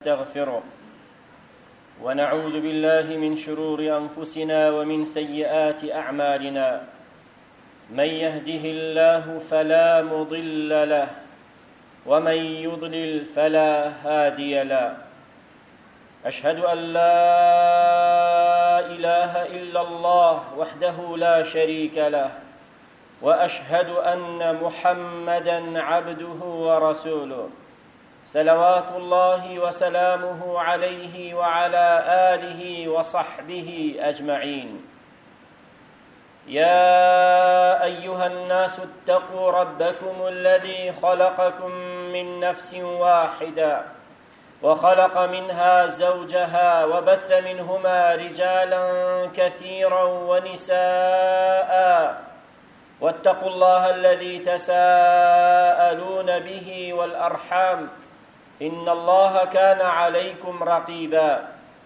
ونستغفره ونعوذ بالله من شرور أنفسنا ومن سيئات أعمالنا من يهده الله فلا مضل له ومن يضلل فلا هادي له أشهد أن لا إله إلا الله وحده لا شريك له وأشهد أن محمدًا عبده ورسوله صلوات الله وسلامه عليه وعلى آله وصحبه أجمعين. يا أيها الناس اتقوا ربكم الذي خلقكم من نفس واحدة وخلق منها زوجها وبث منهما رجالا كثيرا ونساء واتقوا الله الذي تساءلون به والأرحام إن الله كان عليكم رقيبا.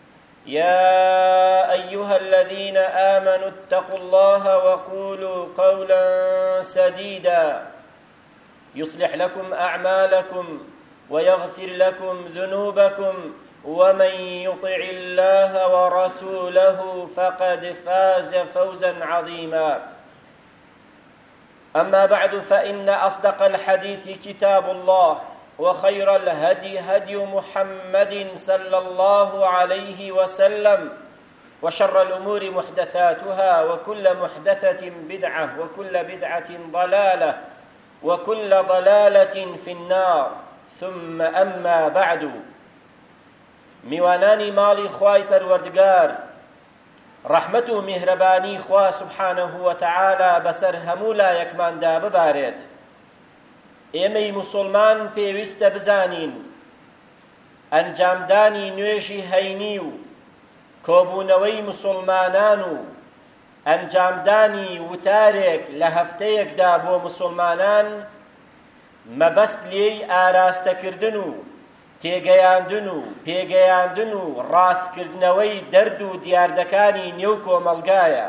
يا أيها الذين آمنوا اتقوا الله وقولوا قولا سديدا يصلح لكم أعمالكم ويغفر لكم ذنوبكم ومن يطع الله ورسوله فقد فاز فوزا عظيما. أما بعد فإن أصدق الحديث كتاب الله وخير الهدي هدي محمد صلى الله عليه وسلم وشر الأمور محدثاتها وكل محدثة بدعة وكل بدعة ضلالة وكل ضلالة في النار. ثم أما بعد میوانانی ماڵی خوای پەروەردگار ڕەحمەت و میهرەبانی خوا سبحانه وتعالى بەسەر هەموو لایەکماندا ببارێت. ئێمەی موسڵمان پێویستە بزانین ئەنجامدانی نوێژی هەینی و کۆبوونەوەی موسڵمانان و ئەنجامدانی وتارێک لە هەفتەیەکدا بۆ موسڵمانان مەبەست لێی ئاراستەکردن و تێگەیاندن و پێگەیاندن و ڕاستکردنەوەی دەرد و دیاردەکانی نێو کۆمەڵگایە.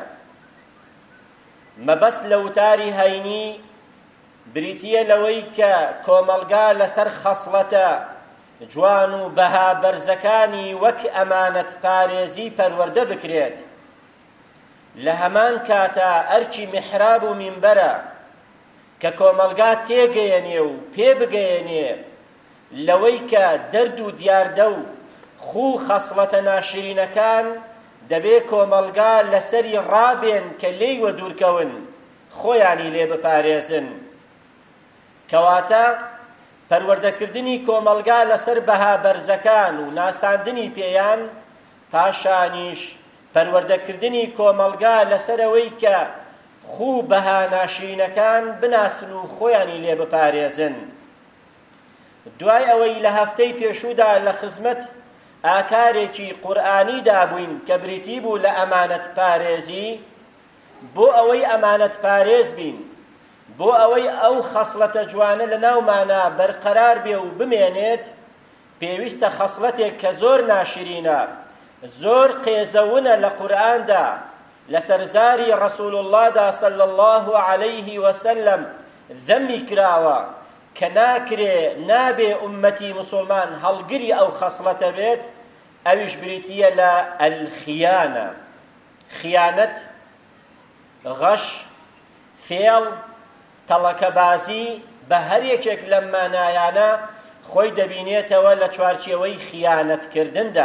مەبەست لە وتاری هەینی بریتیە لەوەی کە کۆمەڵگا لەسەر خەسڵەتە جوان و بەها بەرزەکانی وەک ئەمانەت پارێزی پەروەردە بکرێت. لە هەمان کاتە ئەرکی میحراب و مینبەرە کە کۆمەڵگا تێگەیەنێ و پێ بگەیەنێ لەوەی کە دەرد و دیاردە و خوو خەسڵەتە ناشرینەکان دەبێ کۆمەڵگا لەسەری ڕابێن کە لێیوە دوورکەون خۆیانی لێ بپارێزن. کەواتە پەروەردەکردنی کۆمەڵگا لەسەر بەها بەرزەکان و ناساندنی پێیان، پاشانیش پەروەردەکردنی کۆمەڵگا لەسەرەوەی کە خوو بەها ناشرینەکان بناسن و خۆیانی لێ بپارێزن. دوای ئەوەی لە هەفتەی پێشوودا لە خزمەت ئاکارێکی قورئانیدا بووین کە بریتی بوو لە ئەمانەت پارێزی، بۆ ئەوەی ئەمانەت پارێز بین، بۆ ئەوەی ئەو خەسڵەتە جوانە لە ناومانە بەرقەرار بێ و بمێنێت، پێویستە خەسڵەتێک کە زۆر ناشرینە، زۆر قێزەونە لە قورئاندا لەسەر زاری ڕەسوول اللهدا صلی الله عليه وسلم ذەمی کراوە کە ناکرێ نابێ ئومەتی موسڵمان هەڵگری ئەو خەسڵەتە بێت، ئەویش بریتیە لە ئەلخیانە. خیانەت، غەش، فێڵ، تەڵەکەبازی بە هەر یەکێک لەم مانایانە خۆی دەبینێتەوە لە چوارچێوەی خیانەتکردندا.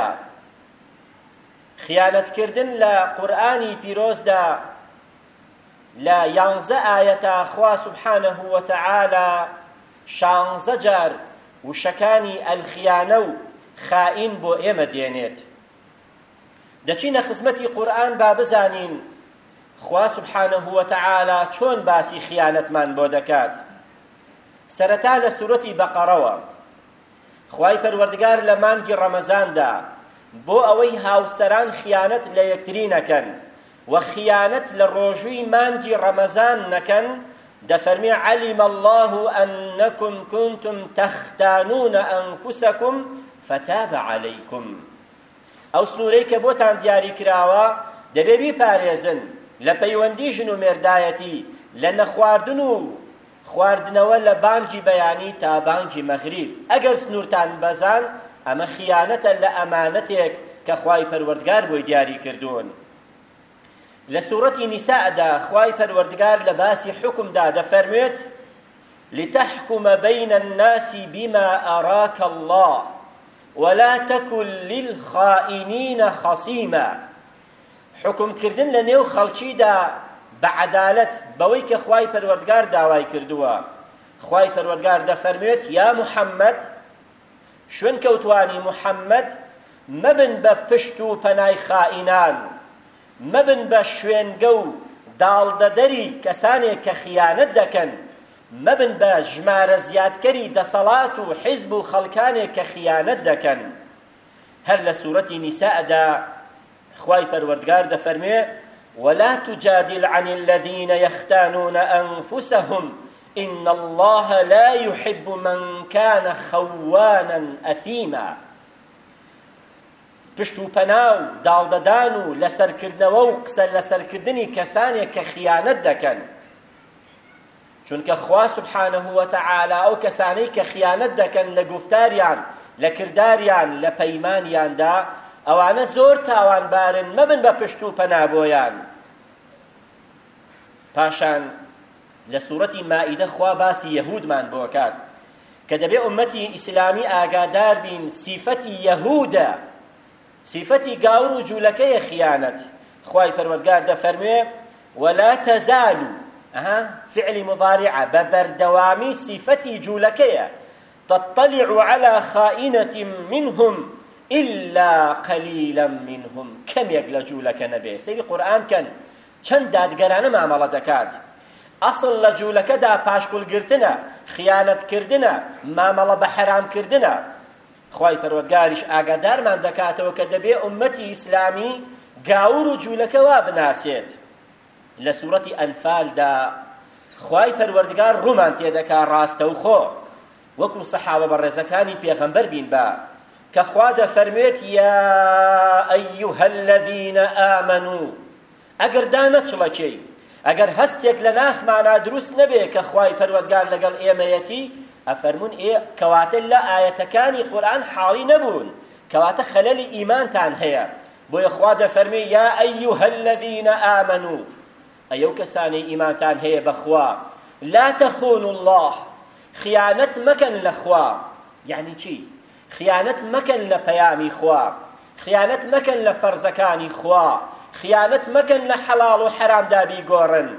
خیانەتکردن لە قورئانی پیرۆزدا لە 11 ئاەتە خوا سبحانه وتعالى 16 جار وشەکانی ئەلخیانە و خائین بۆ ئێمە دێنێت. دەچینە خزمەتی قورئان با بزانین خوا سبحانه وتعالى چۆن باسی خیانەتمان بۆ دەکات. سەرەتا لە سورەتی بەقەرەوە خوای پەروەردگار لە مانگی ڕەمەزاندا بۆ ئەوەی هاوسەران خیانەت لە یەکتری نەکەن و خیانەت لە ڕۆژووی مانگی ڕەمەزان نەکەن، دەفەرمێ علم الله أنكم كنتم تختانون أنفسكم فتاب عليكم. ئەو سنوورەی کە بۆتان دیاری کراوە دەبێ بیپارێزن لە پەیوەندی ژن و مێردایەتی، لە نەخواردن و خواردنەوە لە بانگی بەیانی تا بانگی مەغریب. ئەگەر سنوورتان بەزان ئەمە خیانەتە لە ئەمانەتێک کە خوای پەروەردگار بۆی دیاری کردوون. لە سوورەتی نیساءدا خوای پەروەردگار لە باسی حکمدا دەفەرمێت لتحكم بين الناس بما أراك الله ولا تكن للخائنين خصيما. حكم كردن لنيو خلچي دا بعدالت بوي كخواي پروردگار داواي كردوا. خواي پروردگار دا فرميت يا محمد شون كوتواني محمد مبن بپشتو پناي خائنان مبن بشوينگو دالددري كساني كخيانت دكن مبن با ژمارە زیادکەری دەسەڵات و حیزب و خەڵکانێک کە خیانەت دەکەن. هەر لە سوورەتی نیساءدا خوای پەروەردگار دەفەرمێ ولا تجادل عن الذين يختانون أنفسهم إن الله لا يحب من كان خوانا أثيما. پشت و پەناو داڵدەدان و لەسەرکردنەوە و قسە لەسەرکردنی کەسانێک کە خیانەت دەکەن. چونکە خوا سبحانه وتعالى ئەو کەسانەی کە خیانەت دەکەن لە گفتاریان لە کرداریان لە پەیمانیاندا ئەوانە زۆر تاوانبارن مەبن بە پشت و پەنا بۆیان. پاشان لە سوورەتی مائیدە خوا باسی یەهودمان بۆ کات کە دەبێ ئومەتی ئیسلامی ئاگادار بین سیفەتی یەهودە سیفەتی گاور و جوولەکەیە خیانەت. خوای پەروەردگار دەفەرمێ ولا تزال فعل مضارعة ببردوامي صفتي جولكية تطلع على خائنة منهم إلا قليلا منهم. كم يقل جولك نبي سيري قرآن كان چند دادگرانه معاملة دكات أصل لجولك دا پاشکل گرتنا خيانت كردنا معاملة بحرام كردنا. خواهي پروردگارش آگادار من دكاته وكدبي أمتي إسلامي گاور جولك وابناسيت. لسورة أنفال دا خواهی پەروەردگار ڕوومان تێدەکا ڕاستەوخۆ وەکو سەحابە بەڕێزەکانی پێغەمبەر بین با کە خوا دەفەرمێت یا ئەیوهە الذین ئامەنوو ئەگەر دانەچڵەکەی ئەگەر هەستێک لە ناخمانە دروست نەبێ کە خوای پەروەردگار لەگەڵ ئێمەیەتی ئەفەرمون کەواتە لە ئاەتەکانی قورئان حاڵی نەبوون کەواتە خەلەلی ئیمانتان هەیە. بۆیە خوا دەفەرمێ یا ئەیوهە الذین ئامەنوو ئەو کەسانی ئیمانتان هەیە بەخوا لا تخونوا الله خیانەت مەکەن لە خوا. یعنی چی؟ خیانەت مەکەن لە پەیامی خوا خیانەت مەکەن لە فەرزەکانی خوا خیانەت مەکەن لە حەڵاڵ و حەرامدا بیگۆڕن.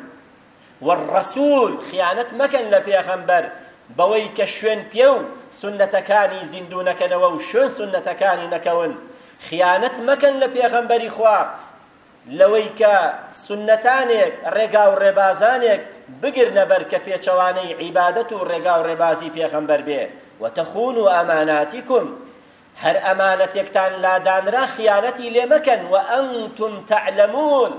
والرەسوول خیانەت مەکەن لە پێغەمبەر بەوەی کە شوێن پێ و سونەتەکانی زیندوو نەکەنەوە و شوێن سونەتەکانی نەکەون. خیانەت مەکەن لە پێغەمبەری خوا لەوەی کە سونەتانێک ڕێگا و ڕێبازانێک بگرنە بەر کە پێچەوانەی عیبادەت و ڕێگا و ڕێبازی پێغەمبەر بێ. وتەخونوا ئەماناتیکم هەر ئەمانەتێکتان لادانرا خیانەتی لێ مەکەن وئەنتم تەعلەمون.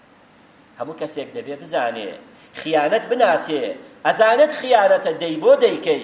هەموو کەسێک دەبێ بزانێ خیانەت بناسێ ئەزانێت خیانەتە دەی بۆ دەیکەی.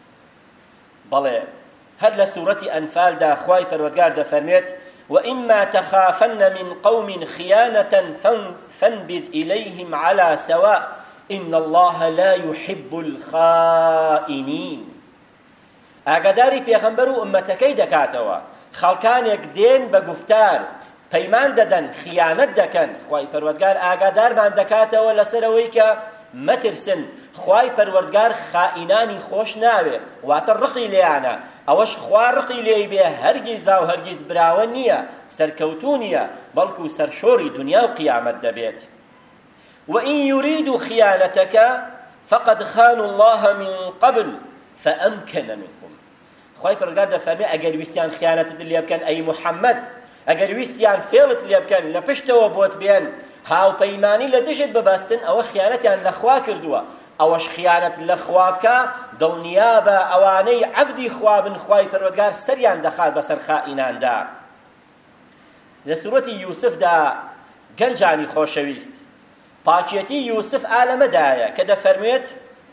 بەڵێ هەر لە سوورەتی ئەنفالدا خوای پەروەردگار دەفەرمێت وإما تخافن من قوم خيانة فانبذ إليهم على سواء إن الله لا يحب الخائنين. ئاگاداری پێغەمبەر و ئومەتەکەی دەکاتەوە خەڵکانێک دێن بە گفتار پەیمان دەدەن خیانەت دەکەن. خوای پەروەردگار ئاگادارمان دەکاتەوە لەسەرەوەی کە مەترسن خوای پەروەردگار خائینانی خۆش ناوێ واتە ڕقی لێیانە ئەوەش خوا ڕقی لێی بێ هەرگیز و هەرگیز براوە نییە سەرکەوتوو نییە بەڵکو سەرشۆری دنیا و قیامەت دەبێت. وإن يريدوا خيانتك فقد خانوا الله من قبل فأمكن منهم. خوای پەروەردگار دەفەرمێ ئەگەر ویستیان خیانەتت لێ بکەن ئەی محەممەد ئەگەر ویستیان فێڵت لێ بکەن لە پشتەوە بۆت بێن هاوپەیمانی لە دژت ببەستن ئەوە خیانەتیان لە خوا کردووە. ئەوەش خیانەت لە خوا بکە دڵنیابە ئەوانەی عەبدی خوا بن خوای پەروەردگار سەریان دەخات بەسەر خائیناندا. لە سوورەتی یوسفدا گەنجانی خۆشەویست پاکێتی یوسف ئالەمەدایە کە دەفەرمێت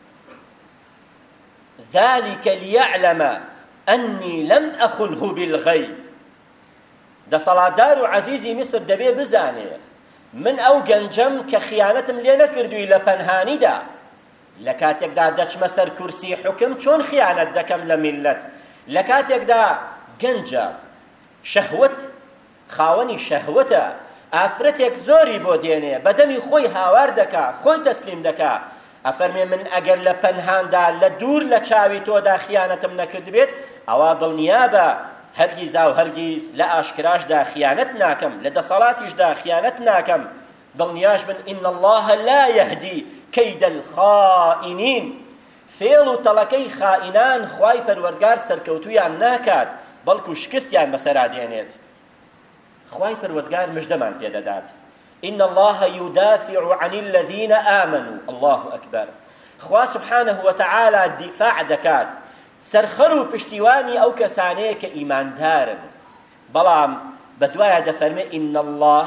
ذلك ليعلم أني لم أخنه بالغيب. دەسەڵاتدار و عەزیزی میسر دەبێ بزانێ من ئەو گەنجەم کە خیانەتم لێ نەکردووی لە پەنهانیدا لە کاتێکدا دەچمە سەر کورسی حکم چۆن خیانەت دەکەم لە میلەت لە کاتێکدا گەنجە، شەهوەت خاوەنی شەهوەتە، ئافرەتێک زۆری بۆ دێنێ، بەدەمی خۆی هاوار دەکا، خۆی تەسلیم دەکا. ئەفەرمێ من ئەگەر لە پەنهاندا لە دوور لە چاوی تۆدا خیانەتم نەکرد بێت، ئەوا دڵنیا بە هەرگیز و هەرگیز لە ئاشکراشدا خیانەت ناکەم، لە دەسەڵاتیشدا خیانەت ناکەم. دڵنیاش بن ئین الله لا یهدی کەید الخائنین، فێڵ و تەڵەکەی خائینان خوای پەروەردگار سەرکەوتویان ناکات، بەڵکو شکستیان بەسەرا دێنێت. خوای پەروەردگار مژدەمان پێدەدات إن الله يدافع عن الذين آمنوا. الله أكبر. خوا سبحانه وتعالى دفاع دكات سرخرو پشتیوانی ئەو کەسانەیە کە ئیماندارن، بەڵام بەدوایە دەفەرمێ إن الله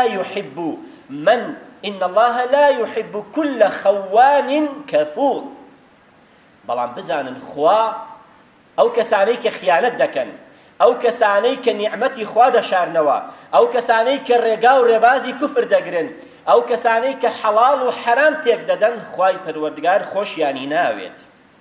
لا يحب كل خوان كفور. بەڵام بزانن خوا ئەو کەسانەی کە خیانەت دەکەن، ئەو کەسانەی کە نیعمەتی خوا دەشارنەوە، ئەو کەسانەی کە ڕێگا و ڕێبازی کوفر دەگرن، ئەو کەسانەی کە حەڵاڵ و حەرام تێک دەدەن، خوای پەروەردگار خۆشیانی ناوێت.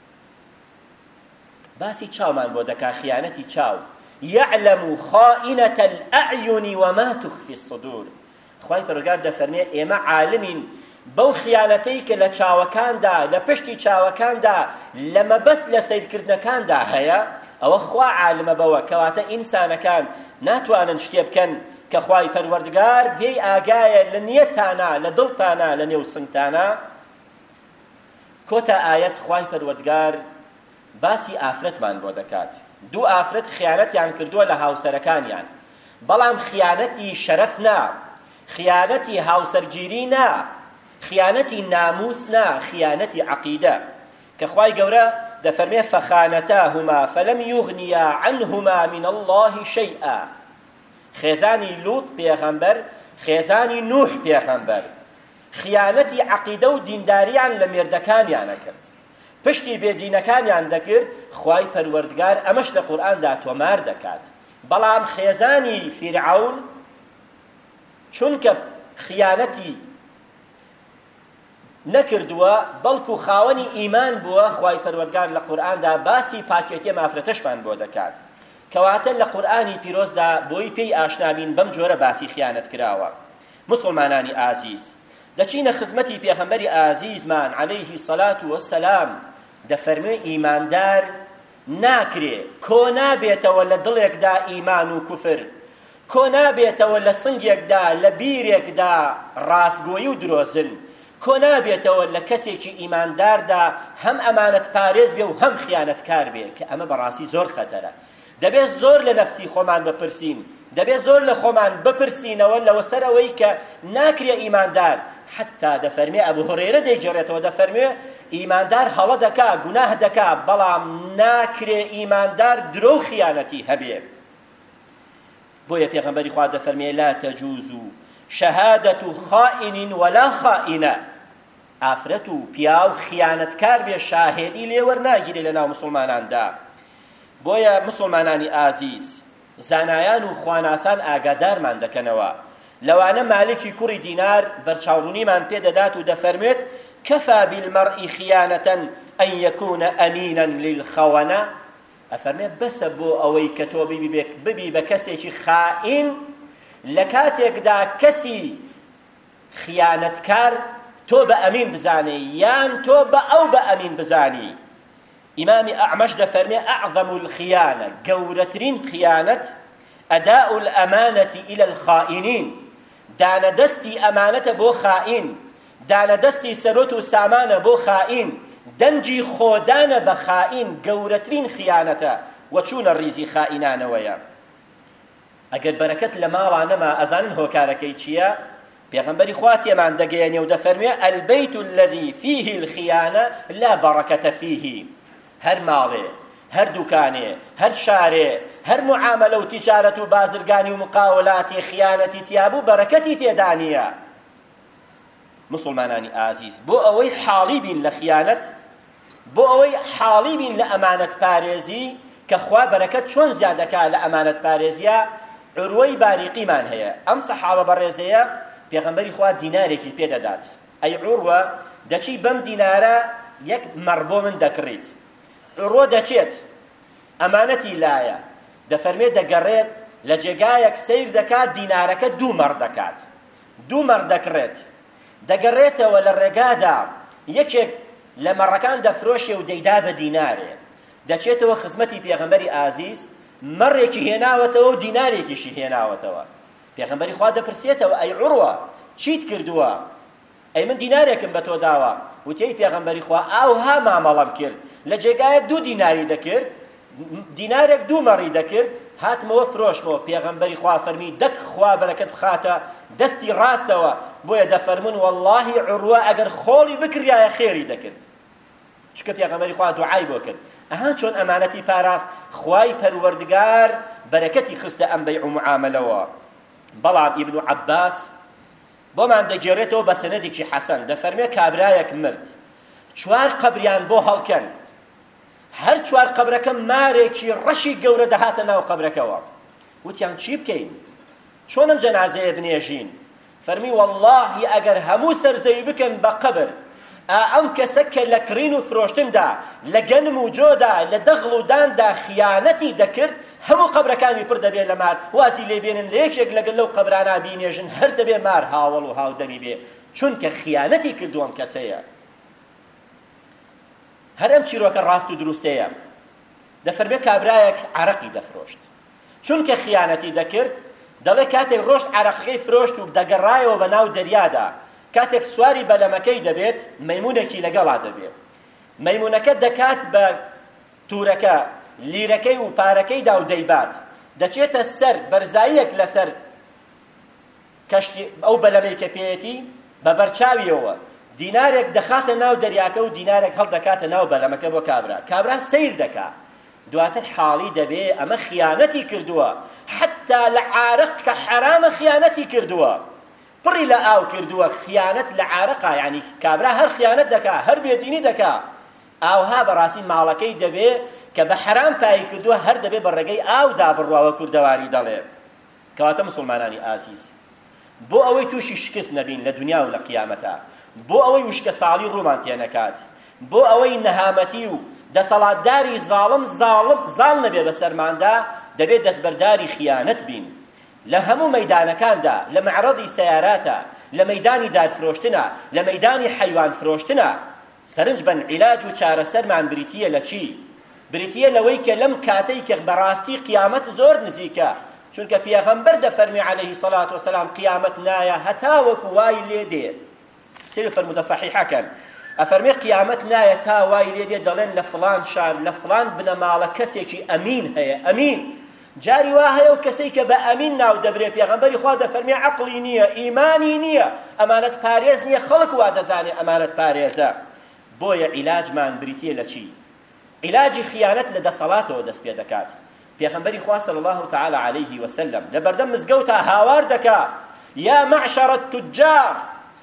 باسی چاومان بۆ دەکا، خیانەتی چاو. يعلم خائنة الأعين وما تخفي الصدور. خوای پەروەردگار دەفەرمێ ئێمە عالمین بەو خیانەتەی کە لە چاوەکاندا، لە پشتی چاوەکاندا، لە مەبەست لە سەیرکردنەکاندا هەیە، ئەوە خوا عالمە بەوە، کەواتە ئینسانەکان ناتوانن شتێ بکەن کە خوای پەروەردگار پێی ئاگایە لە نیەتانە، لە دڵتانە، لە نێو سنگتانە. کۆتا ئایەت خوای پەروەردگار باسی ئافرەتمان بۆ دەکات. دوو ئافرەت خیانەتیان کردووە لە هاوسەرەکانیان، بەڵام خیانەتی شەرەف نا، خیانەتی هاوسەرگیری نا، خیانەتی ناموس نا، خیانەتی عەقیدە، کە خوای گەورە دەفەرمێ فەخانەتاهما فەلەم یوغنیا عنهما من الله شەیئا. خێزانی لوط پێغەمبەر، خێزانی نوح پێغەمبەر خیانەتی عەقیدە و دینداریان لە مێردەکانیانە کرد، پشتی بێدینەکانیان دەکرد. خوای پەروەردگار ئەمەش لە قورئاندا تۆمار دەکات. بەڵام خێزانی فیرعەون چونکە خیانەتی نەکردووە، بەڵکو خاوەنی ئیمان بووە، خوای پەروەردگار لە قورئاندا باسی پاکێتی مافرەتەشمان بۆ دەکات. کەواتە لە قورئانی پیرۆزدا بۆی پێی ئاشنابین بەم جۆرە باسی خیانەت کراوە. مسلمانانی ئازیز، دەچینە خزمەتی پێغەمبەری ئازیزمان عەلەیهی سەلات وەسەلام، دەفەرمێ ئیماندار ناکرێ کۆ نابێتەوە لە دڵێکدا ئیمان و کوفر، کۆ نابێتەوە لە سنگێکدا، لە بیرێکدا ڕاستگۆیی و درۆزن، کۆ نابێتەوە لە کەسێکی ئیمانداردا هەم ئەمانەت پارێز بێ و هەم خیانەتکار بێ، کە ئەمە بەڕاستی زۆر خەتەرە. دەبێت زۆر لە نەفسی خۆمان بپرسین، دەبێت زۆر لە خۆمان بپرسینەوە لەوە سەر ئەوەی کە ناکرێ ئیماندار. حتا دەفەرمێ ئەبوو هورەیرە دەیگەڕێتەوە، دەفەرمێ ئیماندار هەڵە دەکا، گوناه دەکا، بەڵام ناکرێ ئیماندار درۆ و خیانەتی هەبێ. بۆیە پێغەمبەری خوا دەفەرمێ لا تەجوز شەهادەت خائین ولا خائینە. ئافرەت و پیا و خیانەتکار بێ شاهێدی لێ وەرناگیرێ لە ناو مسلماناندا. بۆیە مسلمانانی ئازیز، زانایان و خواناسان ئاگادارمان دەکەنەوە لەوانە مالکی کوڕی دینار بەرچاوڕوونیمان پێدەدات و دەفەرمێت کەفا بالمەرئی خیانەتەن ئەن یەکونە ئەمینەن للخەوەنە. ئەفەرمێت بەسە بۆ ئەوەی کە تۆ ببی بە کەسێکی خائین لە کاتێکدا کەسی خیانەتکار تۆ بە ئەمین بزانێ، یان تۆ بە ئەو بە ئەمین بزانی. ئیمامی ئەعمەش دەفەرمێ ئەعظەم الخیانە، گەورەترین خیانەت ئەداء الئەمانەتی إلى الخائنین، دانەدەستی ئەمانەتە بۆ خائین، دانەدەستی سەرۆت و سامانە بۆ خائین، دەنجی خۆدانە بە خائین، گەورەترین خیانەتە و چوونە ڕیزی خائینانەوەیە. ئەگەر بەرەکەت لە ماڵا نەما ئەزانن هۆکارەکەی چییە؟ پێغەمبەری خوا تێمان دەگەیەنێ و دەفەرمێ البەیت الذی فیه الخیانە لا بەڕەکەتە فیه. هەر ماڵێ، هەر دوکانێ، هەر شارێ، هەر معاملە و تیجارەت و بازرگانی و مقاولاتی خیانەتی تیابوو بەرەکەتی تێدا نییە. مسلمانانی ئازیز، بۆ ئەوەی حاڵی بین لە خیانەت، بۆ ئەوەی حاڵی بین لە ئەمانەت پارێزی کە خوا بەرەکەت چۆن زیادەکا لە ئەمانەت پارێزیە، عروەی باریقیمان هەیە. ئەم سەحابە بەڕێزەیە پێغەمبەری خوا دینارێکی پێدەدات. ئەی عروە دەچی بەم دینارە یەک مەڕ بۆ من دەکڕیت. عروە دەچێت ئەمانەتی لایە، دەفەرمێ دەگەڕێت لە جێگایەک سەیر دەکات دینارەکە 2 مەڕ دەکات 2 مەڕ دەکڕێت دەگەڕێتەوە لە ڕێگادا یەکێک لە مەڕەکان دەفرۆشێ و دەیدا بە دینارێ دەچێتەوە خزمەتی پێغەمبەری ئازیز مەڕێکی هێناوەتەوە و دینارێکیشی هێناوەتەوە پێغەمبەری خوا دەپرسێتەوە ئەی عوڕوە چیت کردووە ئەی من دینارێکم بە تۆ داوە وتەی پێغەمبەری خوا ئاوها مامەڵەم کرد لە جێگایە 2 دیناری دەکرد دینارێک 2 مەڕی دەکرد هاتمەوە فرۆشمەوە پێغەمبەری خوا فەرمی دەک خوا بەرەکەت بخاتە دەستی ڕاستەوە بۆیە دەفەرمون واللهی عوڕوە ئەگەر خۆڵی بکریایە خێری دەکرد چکە پێغەمبەری خوا دوعای بۆ کرد ئەها چۆن ئەمانەتی پاراست خوای پەروەردگار بەرەکەتی خستە ئەم بەیع و معاملەوە بەڵام ئیبن عەباس بۆمان دەگێڕێتەوە بە سەنەدێکی حەسەن دەفەرمێ کابرایەک مرد 4 قەبریان بۆ هەڵکەند هەر 4 قەبرەکە مارێکی ڕەشی گەورە دەهاتە ناو قەبرەکەوە وتیان چی بکەین چۆنم جەنازەیە بنێژین فەرمی واللهی ئەگەر هەموو سەرزەوی بکەن بە قەبر ئەم کەسە کە لە کڕین و فرۆشتندا لە گەنم و جۆدا لە دەغڵ و داندا خیانەتی دەکرد هەموو قەبرەکانی پر دەبێت لە مار وازی لێبێنن لە یەکێک لەگەڵ لەو قەبرانە بینێژن هەر دەبێ مار هاوڵ و هاودەمی بێ چونکە خیانەتی کردووەم کەسەیە هەر ئەم چیرۆکە ڕاست و دروستەیە دەفەرمێ کابرایەک عەرەقی دەفرۆشت چونکە خیانەتی دەکرد دەڵێ کاتێک ڕۆشت عەرەقەکەی فرۆشت و دەگەڕایەوە بە ناو دەریادا کاتێک سواری بەلەمەکەی دەبێت مەیمونێکی لەگەڵا دەبێت مەیمونەکە دەکات بە تورەکە لیرەکەی و پارەکەیدا و دەیبات دەچێتە سەر بەرزاییەک لەسەر کەشتی ئەو بەلەمەی کە پێیەتی بە بەرچاویەوە دینارێک دەخاتە ناو دەریاکە و دینارێک هەڵدەکاتە ناو بەلەمەکە بۆ کابرا سەیر دەکات دواتر حاڵی دەبێ ئەمە خیانەتی کردووە حتا لە عارق کە حرامە خیانەتی کردووە پڕی لە ئاو کردووە خیانەت لە عارقا یعنی کابرا هەر خیانەت دەکا هەر بێدینی دەکا ئاوها بەڕاستی ماڵەکەی دەبێ کە بە حرام پایی کردووە هەر دەبێ بە ڕێگەی ئاودا بڕواوە کوردەواری دەڵێ کەواتە مسلمانانی ئازیز بۆ ئەوەی تووشی شکست نەبین لە دنیا و لە قیامەتە بۆ ئەوەی وشکە ساڵی ڕوومان تێنەکات بۆ ئەوەی نەهامەتی و دەسەڵاتداری زاڵ نەبێ بەسەرماندا دەبێت دەستبەرداری خیانەت بین لە هەموو مەیدانەکاندا لە معرەضی سەیاراتە لە مەیدانی دارفرۆشتنە لە مەیدانی حەیوان فرۆشتنە سەرنج بن عیلاج و چارەسەرمان بریتیە لە چی بریتیە لەوەی کە لەم کاتەی کە بەڕاستی قیامەت زۆر نزیکە چونکە پێغەمبەر دەفەرمی عەلەیهی سەڵات وسەلام قیامەت نایە هەتا وەکو وای لێ دێ سێ فەرموودە صەحیحەکەن ئەفەرمێ قیامەت نایە تا وای لێ دێ دەڵێن لە فڵان شار لە فڵان بنەماڵە کەسێکی ئەمین هەیە ئەمین جاری وا هەیە و کەسەی کە بە ئەمین ناو دەبرێ پێغەمبەری خوا دەفەرمێ عەقڵی نییە ئیمانی نییە ئەمانەت پارێز نییە خەڵک وا دەزانێ ئەمانەت پارێزە بۆیە عیلاجمان بریتیە لە چی عیلاجی خیانەت لە دەسەڵاتەوە دەست پێ دەکات پێغەمبەری خوا صلی الله تعالی علیه وسلم لە بەردەم مزگەوتا هاوار دەکا یا معشر التجار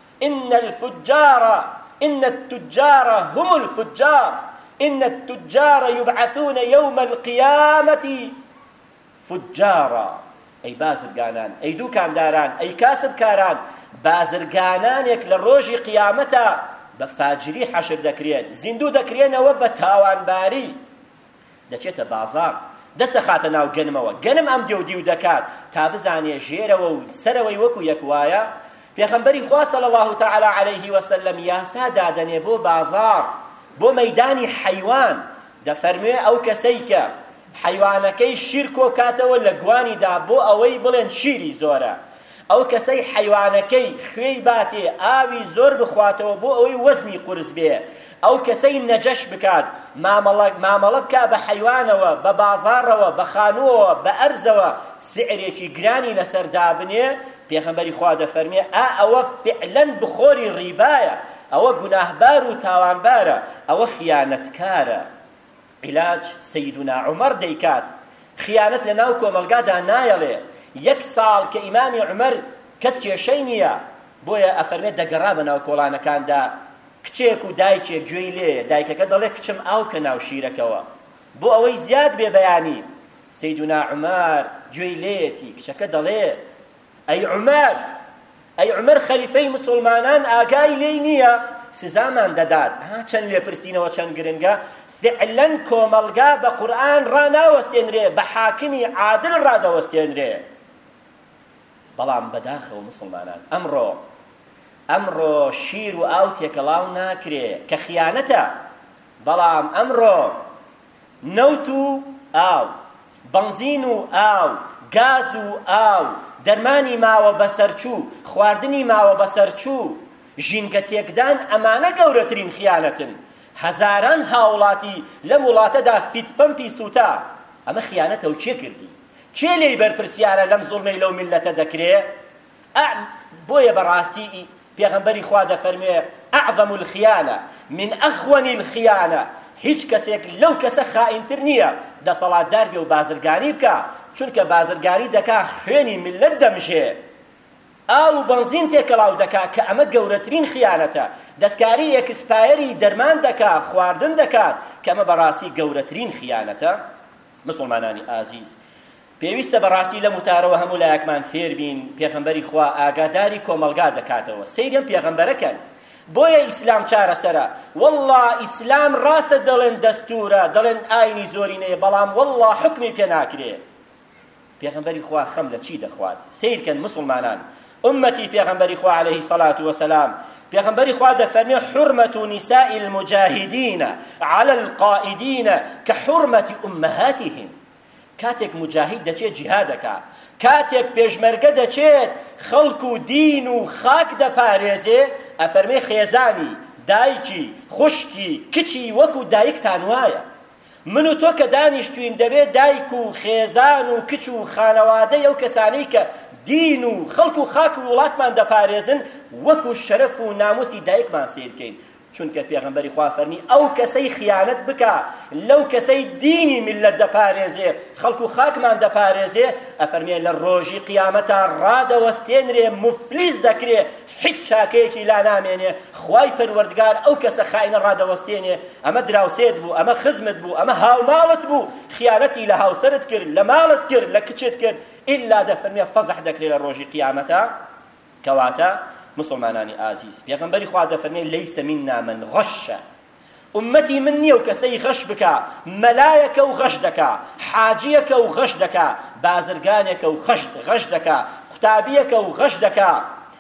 إن التجار هم الفجار إن التجار يبعثون يوم القيامة فجارا أي بازرگانان أي دوکانداران أي کاسب کاران بازرگانانێک لە ڕۆژی قیامەتە بە فاجری حەشر دەکرێن زیندوو دەکرێنەوە بە تاوانباری دەچێتە بازار دەستە خاتە ناو گەنمەوە گەنم ئەم دێودی و دەکات تا بزانێ ژێرەوە و سەرەوەی وەکو یەک وایە پێغەمبەری خوا صلی الله تعالی علیه وسلم یاسا دادەنێ بۆ بازار بۆ مەیدانی حەیوان دەفەرموێ ئەو کەسەی کە حەیوانەکەی شیر کۆکاتەوە لە گوانیدا بۆ ئەوەی بڵێن شیری زۆرە ئەو کەسەی حەیوانەکەی خوێی باتێ ئاوی زۆر بخواتەوە بۆ ئەوەی وەزنی قورس بێ ئەو کەسەی نەجەش بکات مامەڵە بکات بە حەیوانەوە بە بازاڕەوە بە خانووەوە بە ئەرزەوە سعرێکی گرانی لەسەر دابنێ پێغەمبەری خوا دەفەرمێ ئەوە فعلەن بخۆری ڕیبایە ئەوە گوناهبار و تاوانبارە ئەوە خیانەتکارە عیلاج سەیدنا عومەر دەیکات خیانەت لە ناو کۆمەلگادا نایەڵێ 1 ساڵ کە ئیمامی عومەر کەس کێشەی نییە بۆیە ئەفەرمێت دەگەڕا بە ناو کۆڵانەکاندا کچێک و دایکێک گوێی لێیە دایکەکە دەڵێ کچم ئاو کە ناو شیرەکەوە بۆ ئەوەی زیاد بێ بەیانی سەیدنا عومەر گوێی لێیەتی کچەکە دەڵێ ئەی عومەر خەلیفەی مسلمانان ئاگای لێی نییە سزامان دەدات چەند لێپرسینەوە چەند گرنگە فعلا کۆمەڵگا بە قورئان ڕاناوەستێنرێ بە حاکمی عادل ڕادەوەستێنرێ. بەڵام بەداخەوە مسلمانان ئەمڕۆ شیر و ئاو تێکەڵاو ناکرێ کە خیانەتە، بەڵام ئەمڕۆ نەوت و ئاو، بەنزین و ئاو، گاز و ئاو، دەرمانی ماوە بەسەرچوو، خواردنی ماوە بەسەرچوو، ژینگە تێکدان، ئەمانە گەورەترین خیانەتن. هەزاران هاوڵاتی لەم وڵاتەدا فیتپەمپی سووتا، ئەمە خیانەتە و کێ کردی؟ کێ لێی بەرپرسیارە لەم زوڵمەی لەو میلەتە دەکرێ؟ بۆیە بەڕاستی پێغەمبەری خوا دەفەرمێ ئەعظەم الخیانە من ئەخوەن الخیانە، هیچ کەسێک لەو کەسە خائینتر نییە دەسەڵاتدار بێ و بازرگانی بکە، چونکە بازرگانی دەکا خوێنی میلەت دەمژێ، ئاو و بەنزین تێکەڵاو دەکا کە ئەمە گەورەترین خیانەتە، دەستکاری ئێکسپایەری دەرمان دەکا، خواردن دەکات کە ئەمە بەڕاستی گەورەترین خیانەتە. مسلمانانی ئازیز، پێویستە بەڕاستی لە وتارەوە هەموو لایەکمان فێر بین. پێغەمبەری خوا ئاگاداری کۆمەڵگا دەکاتەوە، سەیرم پێغەمبەرەکەن. بۆیە ئیسلام چارەسەرە. وەڵڵا ئیسلام ڕاستە دەڵێن دەستورە، دەڵێن ئاینی زۆرینەیە، بەڵام وەڵڵا حکمی پێ ناکرێ. پێغەمبەری خوا خەم لە چی دەخوات؟ سیرکەن مسلمانان، ئومەتی پێغەمبەری خوا عەلەیهی سەڵات وەسەلام. پێغەمبەری خوا دەفەرمێ حورمەت نساء المجاهدین علی القائدین کەحورمەتی ئومەهاتیهم. کاتێک مجاهید دەچێت جیهاد دەکا، کاتێک پێشمەرگە دەچێت خەڵک و دین و خاک دەپارێزێ، ئەفەرمێ خێزانی، دایکی، خوشکی، کچی وەکو دایکتان وایە. من و تۆ کە دانیشتوین دەبێت دایک و خێزان و کچ و خانەوادەی ئەو کەسانەی کە دین و خەڵک و خاک و وڵاتمان دەپارێزن وەکو شەرەف و ناموسی دایکمان سیر بکەین. چونکە پێغەمبەری خوا فەرمی ئەو کەسەی خیانەت بکە لەو کەسەی دینی میلەت دەپارێزێ، خەڵک و خاکمان دەپارێزێ، ئەفەرمێ لە ڕۆژی قیامەتە ڕادەوەستێنرێ، مفلیس دەکرێ، هیچ چاکەیەکی لا نامێنێ. خوای پەروەردگار ئەو کەسە خائینە ڕادەوەستێنێ. ئەمە دراوسێت بوو، ئەمە خزمت بوو، ئەمە هاوماڵت بوو، خیانەتی لە هاوسەرت کرد، لە ماڵت کرد، لە کچت کرد، ئیلا دەفەرمێ فەزح دەکرێ لە ڕۆژی قیامەتە. کەواتە مسلمانانی ئازیز، پێغەمبەری خوا دەفەرمێ لەیسە منا من غەشە، ئومەتی من نییە و کەسەی غەش بکە، مەلایەکە و غەش دەکا، حاجیەکە و غەش دەکا، بازرگانێکە و غەش دەکا، قوتابیەکە و غەش دەکا،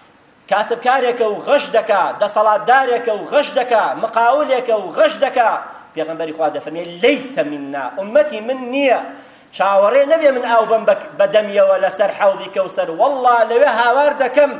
کاسبکارێکە و غەش دەکا، دەسەڵاتدارێکە و غەش دەکا، مقاولێکە و غەش دەکا. پێغەمبەری خوا دەفەرمێ لەیسە منا، ئومەتی من نییە. چاوەڕێ نەبێ من ئاو بم بەدەمیەوە لەسەر حەوضی کەوسەر، وەڵڵا لەوێ هاوار دەکەم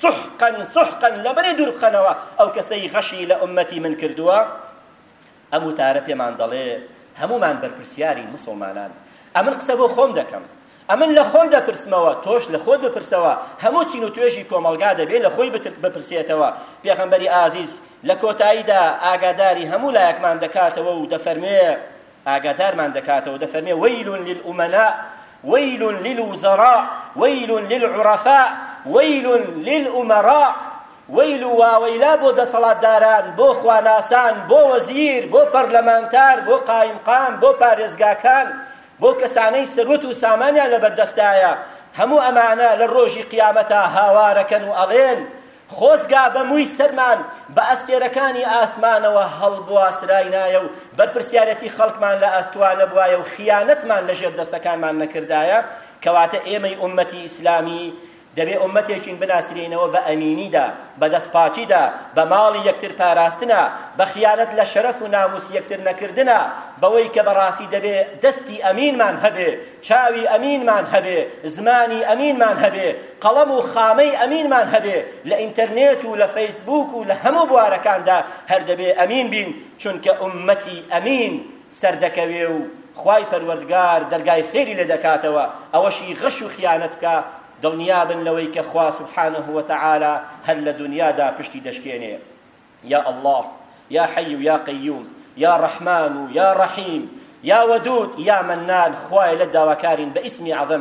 سوحقەن لەبەرێ دوور بخەنەوە ئەو کەسەی غەشی لە ئومەتی من کردووە. ئەم وتارە پێمان دەڵێ هەمومان بەرپرسیاری مسلمانان. ئەمن قسە بۆ خۆم دەکەم، ئەمن لە خۆم دەپرسمەوە، تۆش لە خۆت بپرسەوە. هەموو چین و توێژی کۆمەڵگا دەبێت لە خۆی بپرسێتەوە. پێغەمبەری ئازیز لە کۆتاییدا ئاگاداری هەموو لایەکمان دەکاتەوە و دەفەرمێ، ئاگادارمان دەکاتەوە، دەفەرمێ وەیل للئومەناء وەیل للوزەراء وەیل للعورەفاء وەیل للئومەراء. وەیل و واوەیلا بۆ دەسەڵاتداران، بۆ خواناسان، بۆ وەزیر، بۆ پەرلەمانتار، بۆ قایمقام، بۆ پارێزگاکان، بۆ کەسانەی سەروەت و سامانیان لەبەردەستایە. هەموو ئەمانە لە ڕۆژی قیامەتە هاوارەکەن و ئەڵێن خۆزگا بەمووی سەرمان بە ئەستێرەکانی ئاسمانەوە هەڵبواسراینایە و بەرپرسیارەتی خەڵکمان لە ئەستوانە بوایە و خیانەتمان لەژێر دەستەکانمان نەکردایە. کەواتە ئێمەی ئومەتی ئیسلامی دەبێ ئومەتێکین بناسرێنەوە بە ئەمینیدا، بە دەستپاچیدا، بە ماڵی یەکتر پاراستنە، بە خیانەت لە شەرەف و ناموس یەکتر نەکردنە، بەوەی کە بەڕاستی دەبێ دەستی ئەمینمان هەبێ، چاوی ئەمینمان هەبێ، زمانی ئەمینمان هەبێ، قەڵەم و خامەی ئەمینمان هەبێ، لە ئینتەرنێت و لە فەیسبوک و لە هەموو بوارەکاندا هەر دەبێ ئەمین بین، چونکە ئومەتی ئەمین سەردەکەوێ و خوای پەروەردگار دەرگای خێری لێ دەکاتەوە. ئەوەشی غەش و خیانەت بکە، دڵنیابن لەوەی کە خوا سبحانه وتعالى هەر لە دنیادا پشتی دەشکێنێ. یا الله، یا حی و یا قیوم، یا رحمان و یا رحیم، یا ودود، یا منان. خوای لە داواکارین بە ئیسمی عەظەمت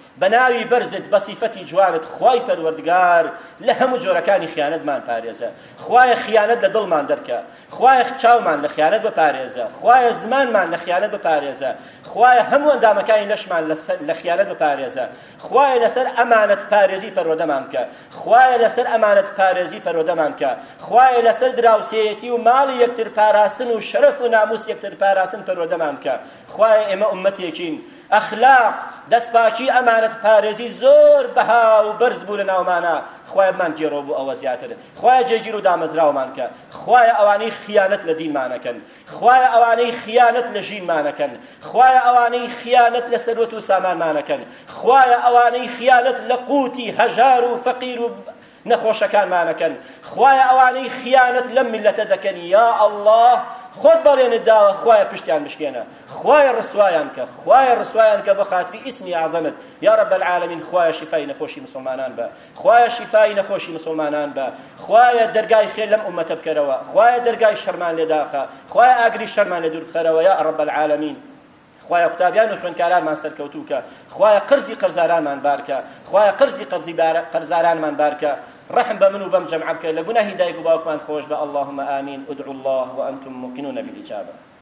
بەناوی بەرزت بە سیفەتی جوانت خوای پەروەردگار لە هەموو جۆرەکانی خیانەتمان پارێزە. خوایە خیانەت لە دڵمان دەرکە، خوایە چاومان لە خیانەت بپارێزە، خوایە زمانمان لە خیانەت بپارێزە، خوایە هەموو ئەندامەکانی لەشمان لە خیانەت بپارێزە، خوایە لەسەر ئەمانەت پارێزی پەروەردەمان بکە، خوایە لەسەر ئەمانەت پارێزی پەروەردەمان بکە، خوایە لەسەر دراوسێتی و ماڵی یەکتر پاراستن و شەرەف و ناموس یەکتر پاراستن پەروەردەمان بکە. خوایە ئێمە ئومەتێکین ئەخلاق دەستپاکی ئەمانەت پارێزی زۆر بەها و بەرز بوو لە ناومانە، خوایە بمان گێڕۆ بوو ئەوە زیاتر، خوایە جێگیر و دامەزراومان کە، خوایە ئەوانەی خیانەت لە دینمانەکەن، خوایە ئەوانەی خیانەت لە ژینمانەکەن، خوایە ئەوانەی خیانەت لە سەروەت و سامانمانەکەن، خوایە ئەوانەی خیانەت لە قوتی هەژار و فەقیر و نەخۆشەکانمانەکەن، خوایە ئەوانەی خیانەت لەم میلەتە دەکەن، یا ئەڵڵاه خۆت بەڵێنت داوە خوایە پشتیان بشکێنە، خوایە ڕسوایان کە، خوایە ڕسوایان کە بە خاتری ئیسمی عەظەمت، یا رب العالمین خوایە شیفای نەخۆشی مسلمانان بە، خوایە شیفای نەخۆشی مسلمانان بە، خوایە دەرگای خێر لەم ئومەتە بکەرەوە، خوایە دەرگای شەرمان لێداخە، خوایە ئاگری شەرمان لێ دوور بخەرەوە، یا رب العالمین خوایە قوتابیان و خوێندکارانمان سەرکەوتووکە، خوایە قرزی قەرزارانمان بارکە، خوایە قرزی قەرزارانمان بارکە، رحم بمن وبم جمع بك لقنا هداية باوكمان خوش با اللهم آمين ادعوا الله وأنتم موقنون بالإجابة.